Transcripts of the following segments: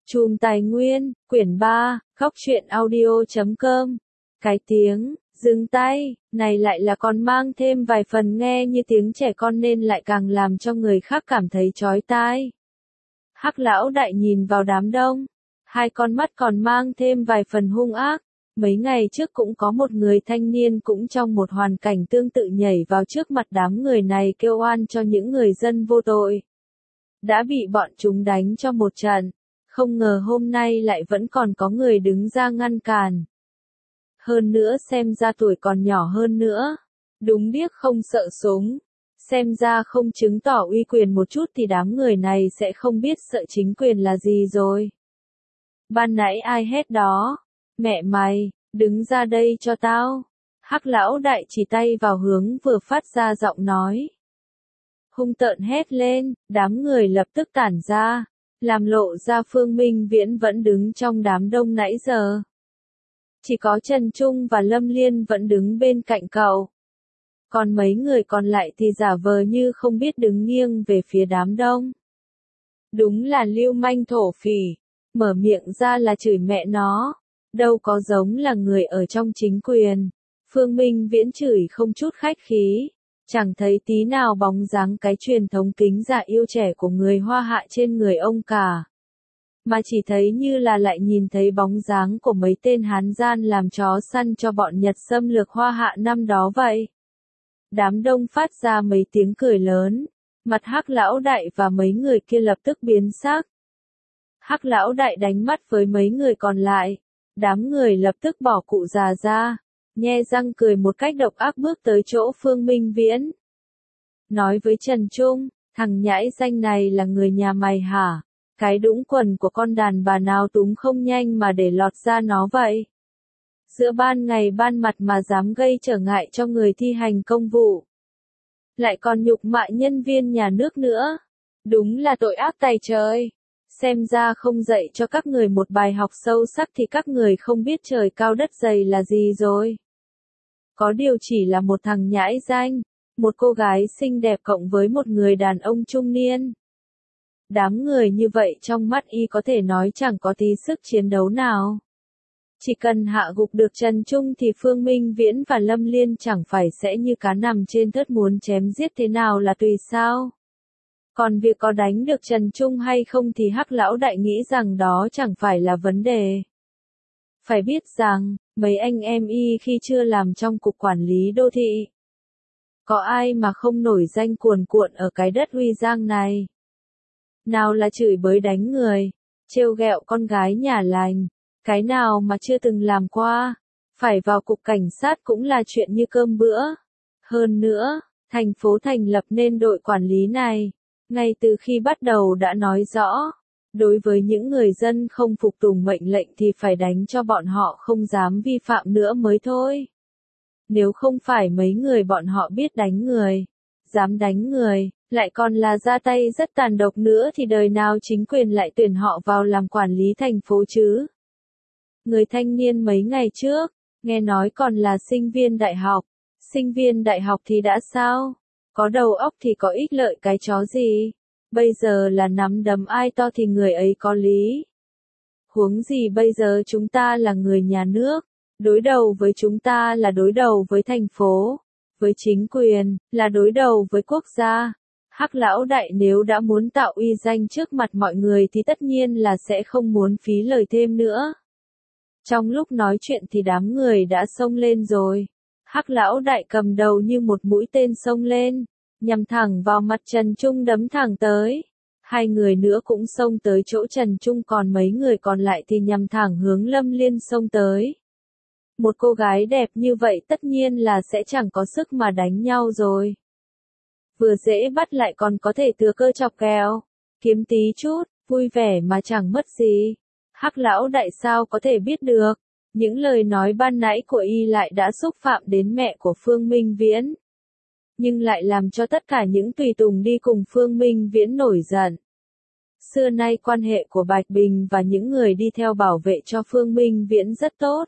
Chùm Tài Nguyên, quyển 3, Góc truyện audio.com. Cái tiếng, dừng tay, này lại là còn mang thêm vài phần nghe như tiếng trẻ con nên lại càng làm cho người khác cảm thấy chói tai. Hắc lão đại nhìn vào đám đông, hai con mắt còn mang thêm vài phần hung ác. Mấy ngày trước cũng có một người thanh niên cũng trong một hoàn cảnh tương tự nhảy vào trước mặt đám người này kêu oan cho những người dân vô tội. Đã bị bọn chúng đánh cho một trận, không ngờ hôm nay lại vẫn còn có người đứng ra ngăn cản. Hơn nữa xem ra tuổi còn nhỏ hơn nữa, đúng điếc không sợ súng. Xem ra không chứng tỏ uy quyền một chút thì đám người này sẽ không biết sợ chính quyền là gì rồi. Ban nãy ai hét đó? Mẹ mày, đứng ra đây cho tao. Hắc lão đại chỉ tay vào hướng vừa phát ra giọng nói. Hung tợn hét lên, đám người lập tức tản ra, làm lộ ra Phương Minh Viễn vẫn đứng trong đám đông nãy giờ. Chỉ có Trần Trung và Lâm Liên vẫn đứng bên cạnh cậu. Còn mấy người còn lại thì giả vờ như không biết đứng nghiêng về phía đám đông. Đúng là lưu manh thổ phỉ, mở miệng ra là chửi mẹ nó, đâu có giống là người ở trong chính quyền. Phương Minh Viễn chửi không chút khách khí, chẳng thấy tí nào bóng dáng cái truyền thống kính dạ yêu trẻ của người Hoa Hạ trên người ông cả. Mà chỉ thấy như là lại nhìn thấy bóng dáng của mấy tên Hán gian làm chó săn cho bọn Nhật xâm lược Hoa Hạ năm đó vậy. Đám đông phát ra mấy tiếng cười lớn, mặt Hắc lão đại và mấy người kia lập tức biến sắc. Hắc lão đại đánh mắt với mấy người còn lại, đám người lập tức bỏ cụ già ra, nhe răng cười một cách độc ác bước tới chỗ Phương Minh Viễn. Nói với Trần Trung, thằng nhãi danh này là người nhà mày hả? Cái đũng quần của con đàn bà nào túm không nhanh mà để lọt ra nó vậy? Giữa ban ngày ban mặt mà dám gây trở ngại cho người thi hành công vụ. Lại còn nhục mạ nhân viên nhà nước nữa. Đúng là tội ác tày trời. Xem ra không dạy cho các người một bài học sâu sắc thì các người không biết trời cao đất dày là gì rồi. Có điều chỉ là một thằng nhãi danh, một cô gái xinh đẹp cộng với một người đàn ông trung niên. Đám người như vậy trong mắt y có thể nói chẳng có tí sức chiến đấu nào. Chỉ cần hạ gục được Trần Trung thì Phương Minh Viễn và Lâm Liên chẳng phải sẽ như cá nằm trên thớt muốn chém giết thế nào là tùy sao. Còn việc có đánh được Trần Trung hay không thì Hắc lão đại nghĩ rằng đó chẳng phải là vấn đề. Phải biết rằng, mấy anh em y khi chưa làm trong cục quản lý đô thị, có ai mà không nổi danh cuồn cuộn ở cái đất Huy Giang này. Nào là chửi bới đánh người, trêu ghẹo con gái nhà lành, cái nào mà chưa từng làm qua, phải vào cục cảnh sát cũng là chuyện như cơm bữa. Hơn nữa, thành phố thành lập nên đội quản lý này, ngay từ khi bắt đầu đã nói rõ, đối với những người dân không phục tùng mệnh lệnh thì phải đánh cho bọn họ không dám vi phạm nữa mới thôi. Nếu không phải mấy người bọn họ biết đánh người, dám đánh người, lại còn là ra tay rất tàn độc nữa thì đời nào chính quyền lại tuyển họ vào làm quản lý thành phố chứ. Người thanh niên mấy ngày trước, nghe nói còn là sinh viên đại học. Sinh viên đại học thì đã sao? Có đầu óc thì có ích lợi cái chó gì? Bây giờ là nắm đấm ai to thì người ấy có lý. Huống gì bây giờ chúng ta là người nhà nước, đối đầu với chúng ta là đối đầu với thành phố, với chính quyền, là đối đầu với quốc gia. Hắc lão đại nếu đã muốn tạo uy danh trước mặt mọi người thì tất nhiên là sẽ không muốn phí lời thêm nữa. Trong lúc nói chuyện thì đám người đã xông lên rồi. Hắc lão đại cầm đầu như một mũi tên xông lên, nhằm thẳng vào mặt Trần Trung đấm thẳng tới. Hai người nữa cũng xông tới chỗ Trần Trung còn mấy người còn lại thì nhằm thẳng hướng Lâm Liên xông tới. Một cô gái đẹp như vậy tất nhiên là sẽ chẳng có sức mà đánh nhau rồi. Vừa dễ bắt lại còn có thể thừa cơ chọc kèo, kiếm tí chút, vui vẻ mà chẳng mất gì. Hắc lão đại sao có thể biết được, những lời nói ban nãy của y lại đã xúc phạm đến mẹ của Phương Minh Viễn. Nhưng lại làm cho tất cả những tùy tùng đi cùng Phương Minh Viễn nổi giận. Xưa nay quan hệ của Bạch Bình và những người đi theo bảo vệ cho Phương Minh Viễn rất tốt.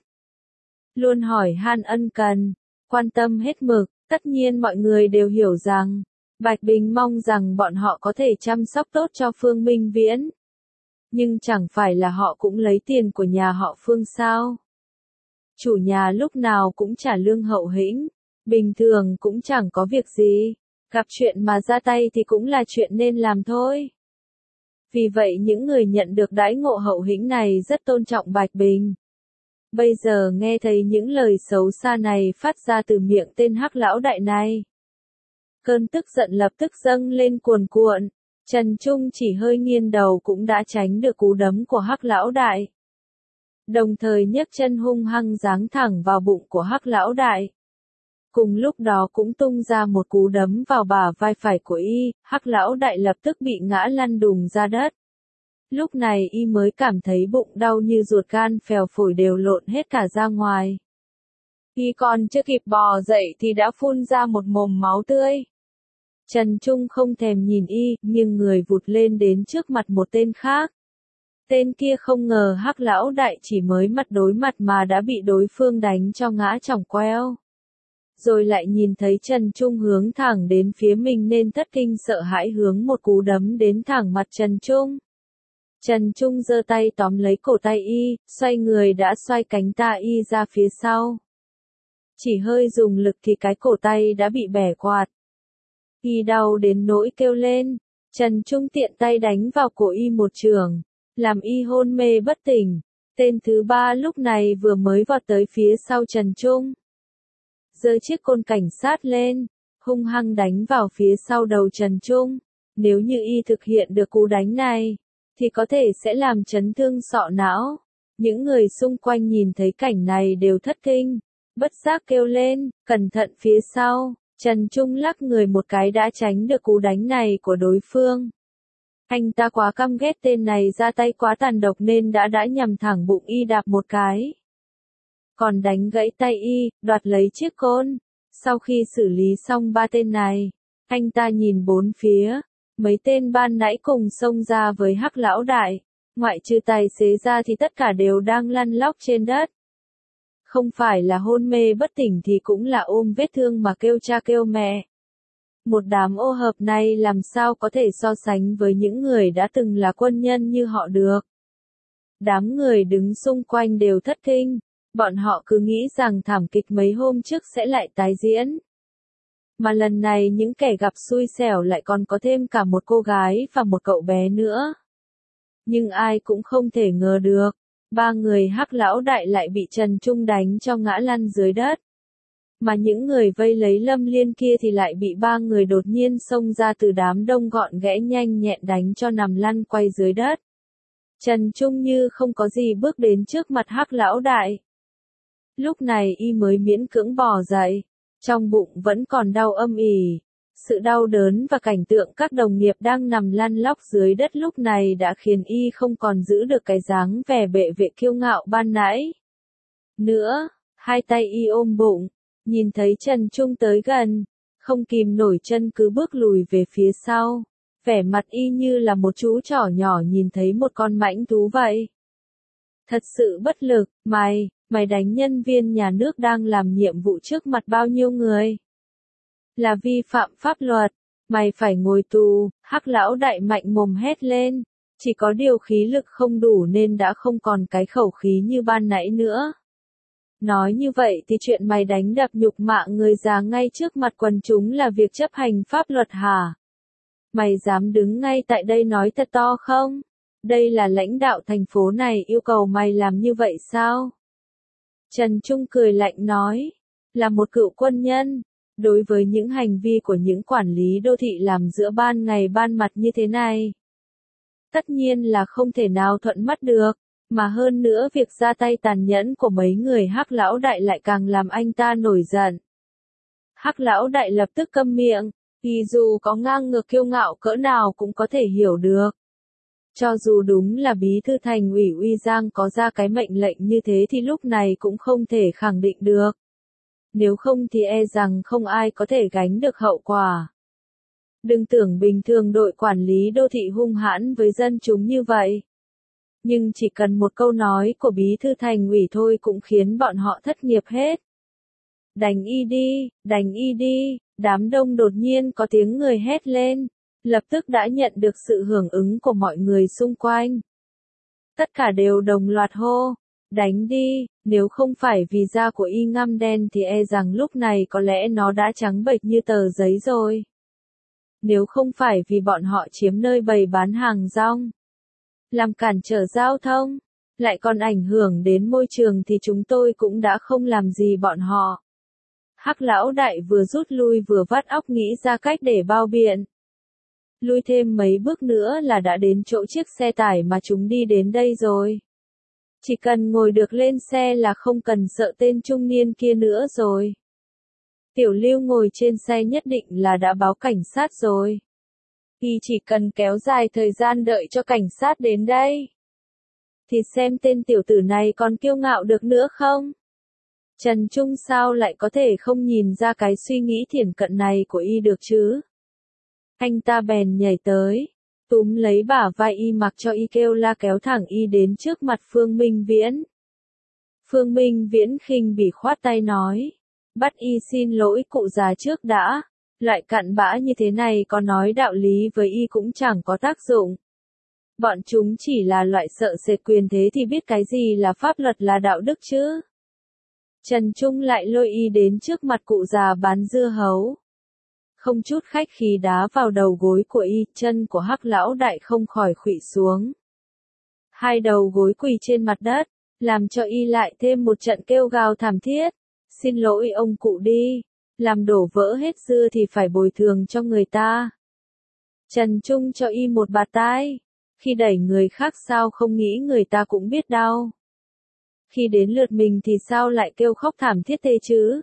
Luôn hỏi han ân cần, quan tâm hết mực, tất nhiên mọi người đều hiểu rằng, Bạch Bình mong rằng bọn họ có thể chăm sóc tốt cho Phương Minh Viễn. Nhưng chẳng phải là họ cũng lấy tiền của nhà họ Phương sao? Chủ nhà lúc nào cũng trả lương hậu hĩnh, bình thường cũng chẳng có việc gì, gặp chuyện mà ra tay thì cũng là chuyện nên làm thôi. Vì vậy những người nhận được đãi ngộ hậu hĩnh này rất tôn trọng Bạch Bình. Bây giờ nghe thấy những lời xấu xa này phát ra từ miệng tên Hắc lão đại này. Cơn tức giận lập tức dâng lên cuồn cuộn, Trần Trung chỉ hơi nghiêng đầu cũng đã tránh được cú đấm của Hắc lão đại. Đồng thời nhấc chân hung hăng giáng thẳng vào bụng của Hắc lão đại. Cùng lúc đó cũng tung ra một cú đấm vào bả vai phải của y, Hắc lão đại lập tức bị ngã lăn đùng ra đất. Lúc này y mới cảm thấy bụng đau như ruột gan phèo phổi đều lộn hết cả ra ngoài. Y còn chưa kịp bò dậy thì đã phun ra một mồm máu tươi. Trần Trung không thèm nhìn y, nhưng người vụt lên đến trước mặt một tên khác. Tên kia không ngờ Hắc lão đại chỉ mới mặt đối mặt mà đã bị đối phương đánh cho ngã chỏng queo. Rồi lại nhìn thấy Trần Trung hướng thẳng đến phía mình nên thất kinh sợ hãi hướng một cú đấm đến thẳng mặt Trần Trung. Trần Trung giơ tay tóm lấy cổ tay y, xoay người đã xoay cánh tay y ra phía sau. Chỉ hơi dùng lực thì cái cổ tay đã bị bẻ quạt. Y đau đến nỗi kêu lên, Trần Trung tiện tay đánh vào cổ y một chưởng, làm y hôn mê bất tỉnh. Tên thứ ba lúc này vừa mới vọt tới phía sau Trần Trung. Giơ chiếc côn cảnh sát lên, hung hăng đánh vào phía sau đầu Trần Trung. Nếu như y thực hiện được cú đánh này, thì có thể sẽ làm chấn thương sọ não. Những người xung quanh nhìn thấy cảnh này đều thất kinh, bất giác kêu lên, cẩn thận phía sau. Trần Trung lắc người một cái đã tránh được cú đánh này của đối phương. Anh ta quá căm ghét tên này ra tay quá tàn độc nên đã nhằm thẳng bụng y đạp một cái. Còn đánh gãy tay y, đoạt lấy chiếc côn. Sau khi xử lý xong ba tên này, anh ta nhìn bốn phía. Mấy tên ban nãy cùng xông ra với Hắc lão đại. Ngoại trừ tài xế ra thì tất cả đều đang lăn lóc trên đất. Không phải là hôn mê bất tỉnh thì cũng là ôm vết thương mà kêu cha kêu mẹ. Một đám ô hợp này làm sao có thể so sánh với những người đã từng là quân nhân như họ được. Đám người đứng xung quanh đều thất kinh, bọn họ cứ nghĩ rằng thảm kịch mấy hôm trước sẽ lại tái diễn. Mà lần này những kẻ gặp xui xẻo lại còn có thêm cả một cô gái và một cậu bé nữa. Nhưng ai cũng không thể ngờ được, ba người Hắc lão đại lại bị Trần Trung đánh cho ngã lăn dưới đất. Mà những người vây lấy Lâm Liên kia thì lại bị ba người đột nhiên xông ra từ đám đông gọn ghẽ nhanh nhẹn đánh cho nằm lăn quay dưới đất. Trần Trung như không có gì bước đến trước mặt Hắc lão đại. Lúc này y mới miễn cưỡng bò dậy, trong bụng vẫn còn đau âm ỉ. Sự đau đớn và cảnh tượng các đồng nghiệp đang nằm lăn lóc dưới đất lúc này đã khiến y không còn giữ được cái dáng vẻ bệ vệ kiêu ngạo ban nãy. Nữa, hai tay y ôm bụng, nhìn thấy Trần Trung tới gần, không kìm nổi chân cứ bước lùi về phía sau, vẻ mặt y như là một chú chó nhỏ nhìn thấy một con mãnh thú vậy. Thật sự bất lực, mày đánh nhân viên nhà nước đang làm nhiệm vụ trước mặt bao nhiêu người? Là vi phạm pháp luật, mày phải ngồi tù. Hắc lão đại mạnh mồm hét lên, chỉ có điều khí lực không đủ nên đã không còn cái khẩu khí như ban nãy nữa. Nói như vậy thì chuyện mày đánh đập nhục mạ người già ngay trước mặt quần chúng là việc chấp hành pháp luật hả? Mày dám đứng ngay tại đây nói thật to không? Đây là lãnh đạo thành phố này yêu cầu mày làm như vậy sao? Trần Trung cười lạnh nói, là một cựu quân nhân, đối với những hành vi của những quản lý đô thị làm giữa ban ngày ban mặt như thế này, tất nhiên là không thể nào thuận mắt được, mà hơn nữa việc ra tay tàn nhẫn của mấy người Hắc lão đại lại càng làm anh ta nổi giận. Hắc lão đại lập tức câm miệng, vì dù có ngang ngược kiêu ngạo cỡ nào cũng có thể hiểu được. Cho dù đúng là bí thư thành ủy Uy Giang có ra cái mệnh lệnh như thế thì lúc này cũng không thể khẳng định được. Nếu không thì e rằng không ai có thể gánh được hậu quả. Đừng tưởng bình thường đội quản lý đô thị hung hãn với dân chúng như vậy. Nhưng chỉ cần một câu nói của bí thư thành ủy thôi cũng khiến bọn họ thất nghiệp hết. Đánh y đi, đám đông đột nhiên có tiếng người hét lên, lập tức đã nhận được sự hưởng ứng của mọi người xung quanh. Tất cả đều đồng loạt hô. Đánh đi, nếu không phải vì da của y ngăm đen thì e rằng lúc này có lẽ nó đã trắng bệch như tờ giấy rồi. Nếu không phải vì bọn họ chiếm nơi bày bán hàng rong, làm cản trở giao thông, lại còn ảnh hưởng đến môi trường thì chúng tôi cũng đã không làm gì bọn họ. Hắc lão đại vừa rút lui vừa vắt óc nghĩ ra cách để bao biện. Lui thêm mấy bước nữa là đã đến chỗ chiếc xe tải mà chúng đi đến đây rồi. Chỉ cần ngồi được lên xe là không cần sợ tên trung niên kia nữa rồi. Tiểu Lưu ngồi trên xe nhất định là đã báo cảnh sát rồi. Y chỉ cần kéo dài thời gian đợi cho cảnh sát đến đây. Thì xem tên tiểu tử này còn kiêu ngạo được nữa không? Trần Trung sao lại có thể không nhìn ra cái suy nghĩ thiển cận này của y được chứ? Anh ta bèn nhảy tới, túm lấy bả vai y mặc cho y kêu la kéo thẳng y đến trước mặt Phương Minh Viễn. Phương Minh Viễn khinh bỉ khoát tay nói, bắt y xin lỗi cụ già trước đã, loại cặn bã như thế này có nói đạo lý với y cũng chẳng có tác dụng. Bọn chúng chỉ là loại sợ sệt quyền thế thì biết cái gì là pháp luật là đạo đức chứ. Trần Trung lại lôi y đến trước mặt cụ già bán dưa hấu. Không chút khách khí đá vào đầu gối của y, chân của Hắc lão đại không khỏi khuỵu xuống. Hai đầu gối quỳ trên mặt đất, làm cho y lại thêm một trận kêu gào thảm thiết. Xin lỗi ông cụ đi, làm đổ vỡ hết dưa thì phải bồi thường cho người ta. Trần Trung cho y một bạt tai. Khi đẩy người khác sao không nghĩ người ta cũng biết đau. Khi đến lượt mình thì sao lại kêu khóc thảm thiết thế chứ?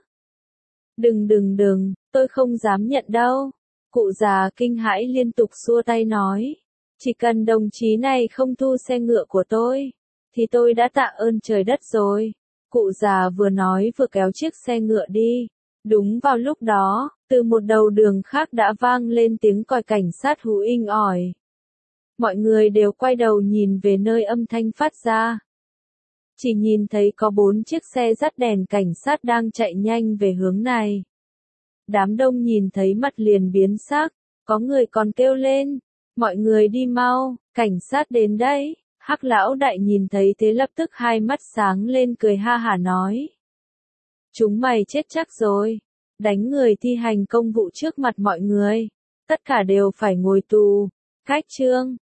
Đừng, tôi không dám nhận đâu. Cụ già kinh hãi liên tục xua tay nói. Chỉ cần đồng chí này không thu xe ngựa của tôi, thì tôi đã tạ ơn trời đất rồi. Cụ già vừa nói vừa kéo chiếc xe ngựa đi. Đúng vào lúc đó, từ một đầu đường khác đã vang lên tiếng còi cảnh sát hú inh ỏi. Mọi người đều quay đầu nhìn về nơi âm thanh phát ra. Chỉ nhìn thấy có 4 chiếc xe dắt đèn cảnh sát đang chạy nhanh về hướng này. Đám đông nhìn thấy mặt liền biến sắc, có người còn kêu lên, mọi người đi mau, cảnh sát đến đấy. Hắc lão đại nhìn thấy thế lập tức hai mắt sáng lên cười ha hả nói. Chúng mày chết chắc rồi, đánh người thi hành công vụ trước mặt mọi người, tất cả đều phải ngồi tù. Khách trương,